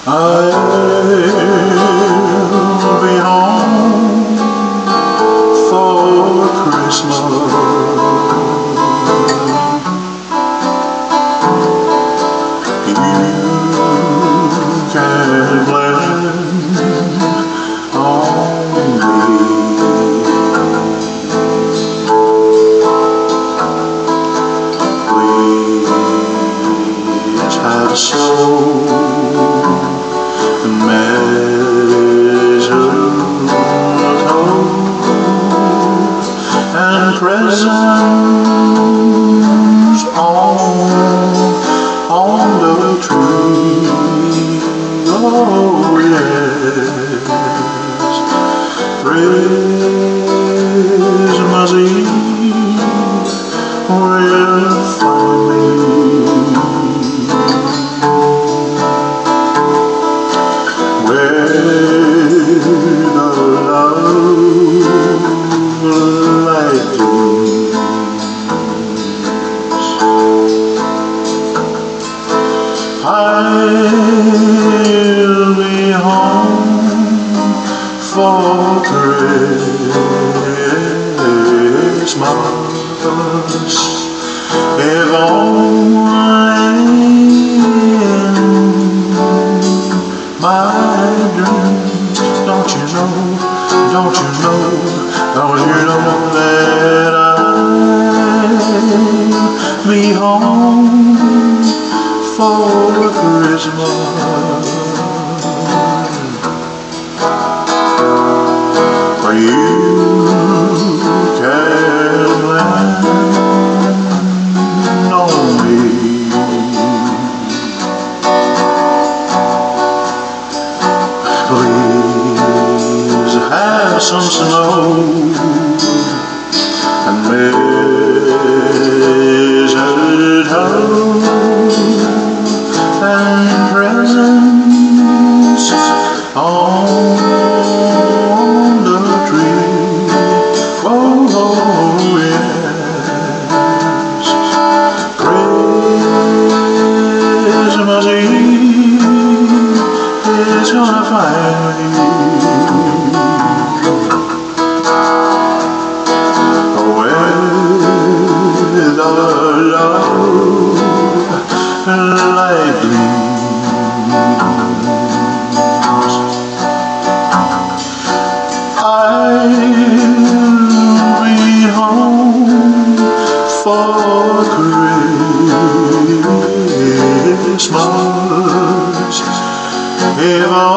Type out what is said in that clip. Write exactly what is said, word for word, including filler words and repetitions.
I'll be home for Christmas. You can blame on me. Please have soul and mistletoe and presents on, on the tree. Oh yes, Christmas Eve will find me with a love like this. I'll be home for Christmas, if only in my dreams. Don't you know, don't you know, don't you know that I'll be home for Christmas? For you can land on me. Please have some snow and mistletoe and presents on the tree. Oh, oh yes, Christmas Eve is gonna find me with a love like these. I'll be home for Christmas, if